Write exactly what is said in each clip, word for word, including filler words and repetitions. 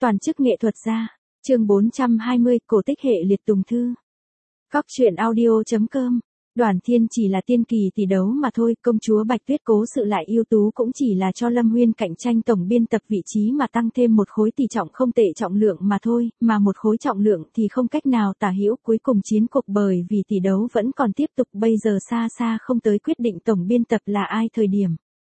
Toàn chức nghệ thuật gia. Chương bốn trăm hai mươi, cổ tích hệ liệt tùng thư. Góc truyện audio chấm com. Đoàn Thiên chỉ là tiên kỳ tỷ đấu mà thôi, công chúa Bạch Tuyết cố sự lại ưu tú cũng chỉ là cho Lâm Huyên cạnh tranh tổng biên tập vị trí mà tăng thêm một khối tỷ trọng không tệ trọng lượng mà thôi, mà một khối trọng lượng thì không cách nào tả hữu cuối cùng chiến cục bởi vì tỷ đấu vẫn còn tiếp tục bây giờ xa xa không tới quyết định tổng biên tập là ai thời điểm.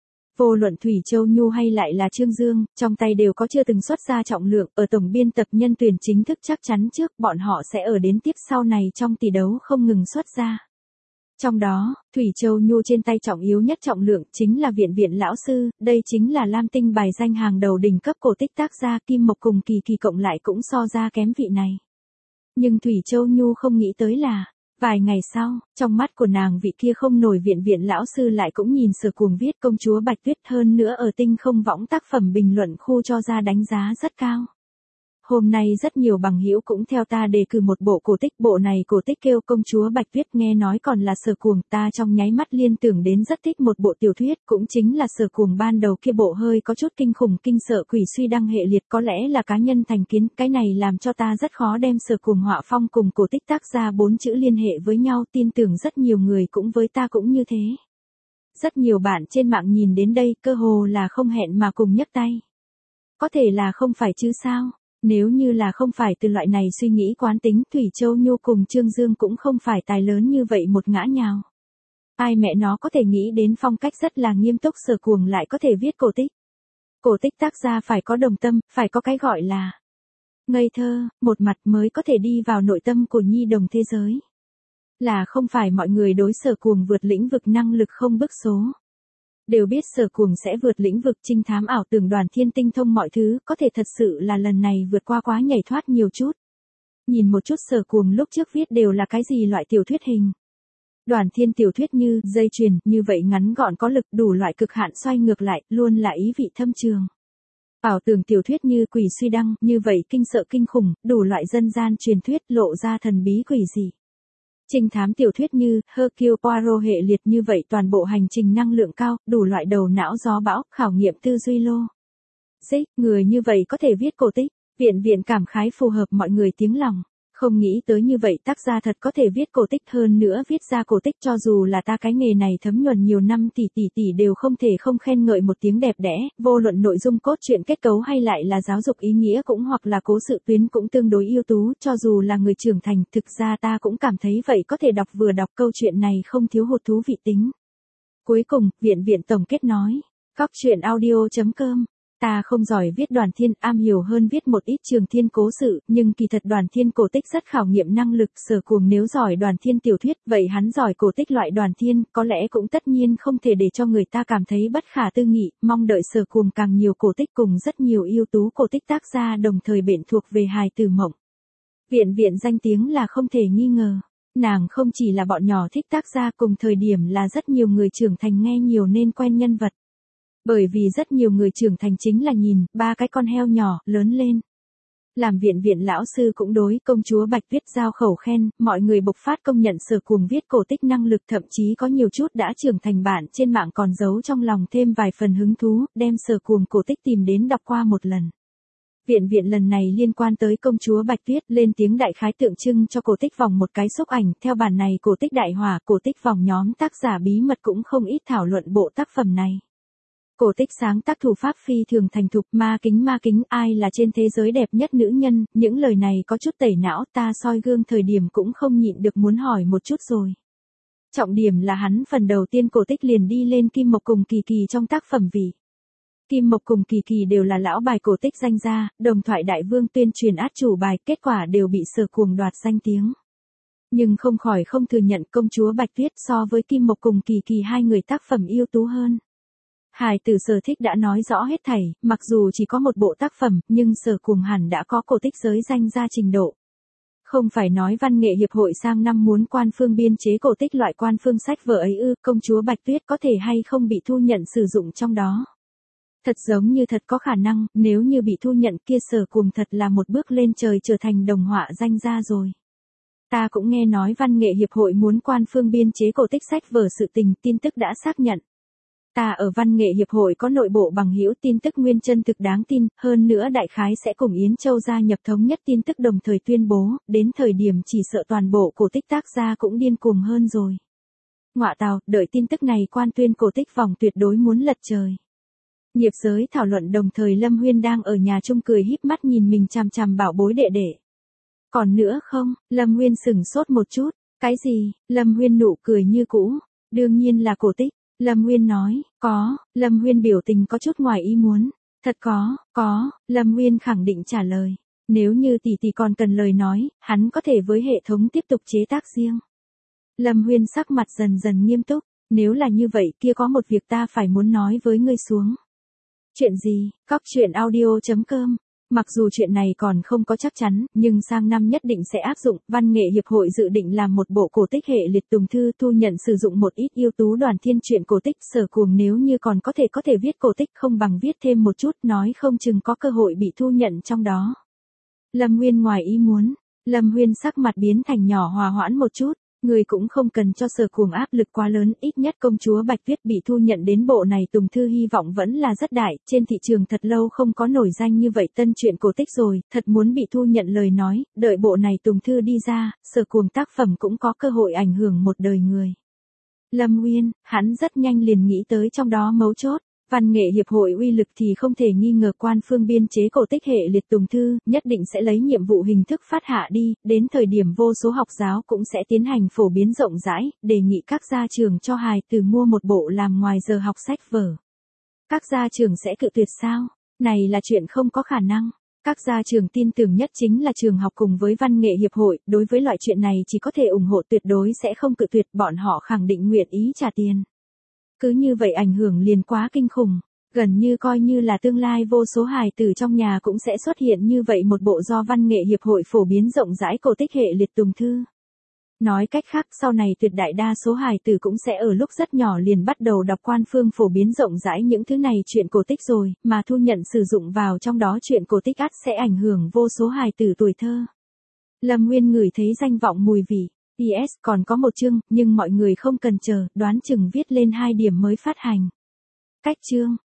Vô luận Thủy Châu Nhu hay lại là Trương Dương, trong tay đều có chưa từng xuất ra trọng lượng, ở tổng biên tập nhân tuyển chính thức chắc chắn trước bọn họ sẽ ở đến tiếp sau này trong tỷ đấu không ngừng xuất ra. Trong đó, Thủy Châu Nhu trên tay trọng yếu nhất trọng lượng chính là viện viện lão sư, đây chính là Lam Tinh bài danh hàng đầu đỉnh cấp cổ tích tác gia Kim Mộc cùng Kỳ Kỳ cộng lại cũng so ra kém vị này. Nhưng Thủy Châu Nhu không nghĩ tới là, vài ngày sau, trong mắt của nàng vị kia không nổi viện viện lão sư lại cũng nhìn Sở Cuồng viết công chúa Bạch Tuyết hơn nữa ở tinh không võng tác phẩm bình luận khu cho ra đánh giá rất cao. Hôm nay rất nhiều bằng hữu cũng theo ta đề cử một bộ cổ tích, bộ này cổ tích kêu công chúa Bạch Tuyết nghe nói còn là Sở Cuồng, ta trong nháy mắt liên tưởng đến rất thích một bộ tiểu thuyết cũng chính là Sở Cuồng ban đầu kia bộ hơi có chút kinh khủng kinh sợ quỷ suy đăng hệ liệt có lẽ là cá nhân thành kiến, cái này làm cho ta rất khó đem Sở Cuồng họa phong cùng cổ tích tác ra bốn chữ liên hệ với nhau, tin tưởng rất nhiều người cũng với ta cũng như thế. Rất nhiều bạn trên mạng nhìn đến đây cơ hồ là không hẹn mà cùng nhấc tay. Có thể là không phải chứ sao? Nếu như là không phải từ loại này suy nghĩ quán tính, Thủy Châu Nhu cùng Trương Dương cũng không phải tài lớn như vậy một ngã nhào. Ai mẹ nó có thể nghĩ đến phong cách rất là nghiêm túc Sở Cuồng lại có thể viết cổ tích. Cổ tích tác gia phải có đồng tâm, phải có cái gọi là ngây thơ, một mặt mới có thể đi vào nội tâm của nhi đồng thế giới. Là không phải mọi người đối Sở Cuồng vượt lĩnh vực năng lực không bức số. Đều biết Sở Cuồng sẽ vượt lĩnh vực trinh thám ảo tưởng Đoàn Thiên tinh thông mọi thứ, có thể thật sự là lần này vượt qua quá nhảy thoát nhiều chút. Nhìn một chút Sở Cuồng lúc trước viết đều là cái gì loại tiểu thuyết hình. Đoàn Thiên tiểu thuyết như dây chuyền, như vậy ngắn gọn có lực đủ loại cực hạn xoay ngược lại, luôn là ý vị thâm trường. Ảo tưởng tiểu thuyết như quỷ suy đăng, như vậy kinh sợ kinh khủng, đủ loại dân gian truyền thuyết lộ ra thần bí quỷ dị. Trinh thám tiểu thuyết như Hercule Poirot hệ liệt như vậy toàn bộ hành trình năng lượng cao, đủ loại đầu não gió bão, khảo nghiệm tư duy lô. Dích, người như vậy có thể viết cổ tích, viện viện cảm khái phù hợp mọi người tiếng lòng. Không nghĩ tới như vậy tác gia thật có thể viết cổ tích hơn nữa viết ra cổ tích cho dù là ta cái nghề này thấm nhuần nhiều năm tỷ tỷ tỷ đều không thể không khen ngợi một tiếng đẹp đẽ, vô luận nội dung cốt truyện kết cấu hay lại là giáo dục ý nghĩa cũng hoặc là cố sự tuyến cũng tương đối ưu tú, cho dù là người trưởng thành, thực ra ta cũng cảm thấy vậy có thể đọc vừa đọc câu chuyện này không thiếu hụt thú vị tính. Cuối cùng, viện viện tổng kết nói, góc truyện audio chấm com. Ta không giỏi viết Đoàn Thiên, am hiểu hơn viết một ít trường thiên cố sự, nhưng kỳ thật Đoàn Thiên cổ tích rất khảo nghiệm năng lực, Sở Cuồng nếu giỏi Đoàn Thiên tiểu thuyết, vậy hắn giỏi cổ tích loại Đoàn Thiên, có lẽ cũng tất nhiên không thể để cho người ta cảm thấy bất khả tư nghị, mong đợi Sở Cuồng càng nhiều cổ tích cùng rất nhiều ưu tú cổ tích tác gia đồng thời bện thuộc về hài tử mộng. Viện viện danh tiếng là không thể nghi ngờ, nàng không chỉ là bọn nhỏ thích tác gia cùng thời điểm là rất nhiều người trưởng thành nghe nhiều nên quen nhân vật. Bởi vì rất nhiều người trưởng thành chính là nhìn, ba cái con heo nhỏ, lớn lên. Làm viện viện lão sư cũng đối công chúa Bạch Tuyết giao khẩu khen, mọi người bộc phát công nhận Sở Cuồng viết cổ tích năng lực thậm chí có nhiều chút đã trưởng thành bản trên mạng còn giấu trong lòng thêm vài phần hứng thú, đem Sở Cuồng cổ tích tìm đến đọc qua một lần. Viện viện lần này liên quan tới công chúa Bạch Tuyết lên tiếng đại khái tượng trưng cho cổ tích vòng một cái xúc ảnh, theo bản này cổ tích đại hỏa, cổ tích vòng nhóm tác giả bí mật cũng không ít thảo luận bộ tác phẩm này. Cổ tích sáng tác thủ pháp phi thường thành thục, ma kính ma kính, ai là trên thế giới đẹp nhất nữ nhân, những lời này có chút tẩy não, ta soi gương thời điểm cũng không nhịn được muốn hỏi một chút rồi. Trọng điểm là hắn phần đầu tiên cổ tích liền đi lên Kim Mộc cùng Kỳ Kỳ trong tác phẩm vị. Kim Mộc cùng Kỳ Kỳ đều là lão bài cổ tích danh gia, đồng thoại đại vương tuyên truyền át chủ bài, kết quả đều bị Sở Cuồng đoạt danh tiếng. Nhưng không khỏi không thừa nhận công chúa Bạch Tuyết so với Kim Mộc cùng Kỳ Kỳ hai người tác phẩm ưu tú hơn. Hài tử Sở thích đã nói rõ hết thảy, mặc dù chỉ có một bộ tác phẩm, nhưng Sở Cuồng hẳn đã có cổ tích giới danh ra trình độ. Không phải nói văn nghệ hiệp hội sang năm muốn quan phương biên chế cổ tích loại quan phương sách vở ấy ư, công chúa Bạch Tuyết có thể hay không bị thu nhận sử dụng trong đó. Thật giống như thật có khả năng, nếu như bị thu nhận kia Sở Cuồng thật là một bước lên trời trở thành đồng họa danh gia rồi. Ta cũng nghe nói văn nghệ hiệp hội muốn quan phương biên chế cổ tích sách vở sự tình, tin tức đã xác nhận. Ta ở Văn nghệ hiệp hội có nội bộ bằng hữu tin tức nguyên chân thực đáng tin, hơn nữa đại khái sẽ cùng Yến Châu gia nhập thống nhất tin tức đồng thời tuyên bố, đến thời điểm chỉ sợ toàn bộ cổ tích tác gia cũng điên cuồng hơn rồi. Ngọa tào, đợi tin tức này quan tuyên cổ tích vòng tuyệt đối muốn lật trời. Nghiệp giới thảo luận đồng thời Lâm Huyên đang ở nhà chung cười híp mắt nhìn mình chằm chằm bảo bối đệ đệ. Còn nữa không, Lâm Huyên sửng sốt một chút, cái gì, Lâm Huyên nụ cười như cũ, đương nhiên là cổ tích. Lâm Huyên nói, có, Lâm Huyên biểu tình có chút ngoài ý muốn, thật có, có, Lâm Huyên khẳng định trả lời, nếu như tỷ tỷ còn cần lời nói, hắn có thể với hệ thống tiếp tục chế tác riêng. Lâm Huyên sắc mặt dần dần nghiêm túc, nếu là như vậy kia có một việc ta phải muốn nói với ngươi xuống. Chuyện gì, Cóc Truyện Audio chấm com. Mặc dù chuyện này còn không có chắc chắn, nhưng sang năm nhất định sẽ áp dụng. Văn nghệ hiệp hội dự định làm một bộ cổ tích hệ liệt tùng thư thu nhận sử dụng một ít ưu tú đoàn thiên truyện cổ tích. Sở Cuồng nếu như còn có thể có thể viết cổ tích không bằng viết thêm một chút, nói không chừng có cơ hội bị thu nhận trong đó. Lâm Huyên ngoài ý muốn, Lâm Huyên sắc mặt biến thành nhỏ hòa hoãn một chút. Người cũng không cần cho Sở Cuồng áp lực quá lớn, ít nhất công chúa Bạch Tuyết bị thu nhận đến bộ này tùng thư hy vọng vẫn là rất đại, trên thị trường thật lâu không có nổi danh như vậy tân truyện cổ tích rồi, thật muốn bị thu nhận lời nói, đợi bộ này tùng thư đi ra, Sở Cuồng tác phẩm cũng có cơ hội ảnh hưởng một đời người. Lâm Huyên, hắn rất nhanh liền nghĩ tới trong đó mấu chốt. Văn nghệ hiệp hội uy lực thì không thể nghi ngờ quan phương biên chế cổ tích hệ liệt tùng thư, nhất định sẽ lấy nhiệm vụ hình thức phát hạ đi, đến thời điểm vô số học giáo cũng sẽ tiến hành phổ biến rộng rãi, đề nghị các gia trường cho hài tử mua một bộ làm ngoài giờ học sách vở. Các gia trường sẽ cự tuyệt sao? Này là chuyện không có khả năng. Các gia trường tin tưởng nhất chính là trường học cùng với văn nghệ hiệp hội, đối với loại chuyện này chỉ có thể ủng hộ tuyệt đối sẽ không cự tuyệt, bọn họ khẳng định nguyện ý trả tiền. Cứ như vậy ảnh hưởng liền quá kinh khủng, gần như coi như là tương lai vô số hài tử trong nhà cũng sẽ xuất hiện như vậy một bộ do văn nghệ hiệp hội phổ biến rộng rãi cổ tích hệ liệt tùng thư. Nói cách khác sau này tuyệt đại đa số hài tử cũng sẽ ở lúc rất nhỏ liền bắt đầu đọc quan phương phổ biến rộng rãi những thứ này chuyện cổ tích rồi, mà thu nhận sử dụng vào trong đó chuyện cổ tích ắt sẽ ảnh hưởng vô số hài tử tuổi thơ. Lâm Nguyên ngửi thấy danh vọng mùi vị. pê ét còn có một chương, nhưng mọi người không cần chờ, đoán chừng viết lên hai điểm mới phát hành. Cách chương,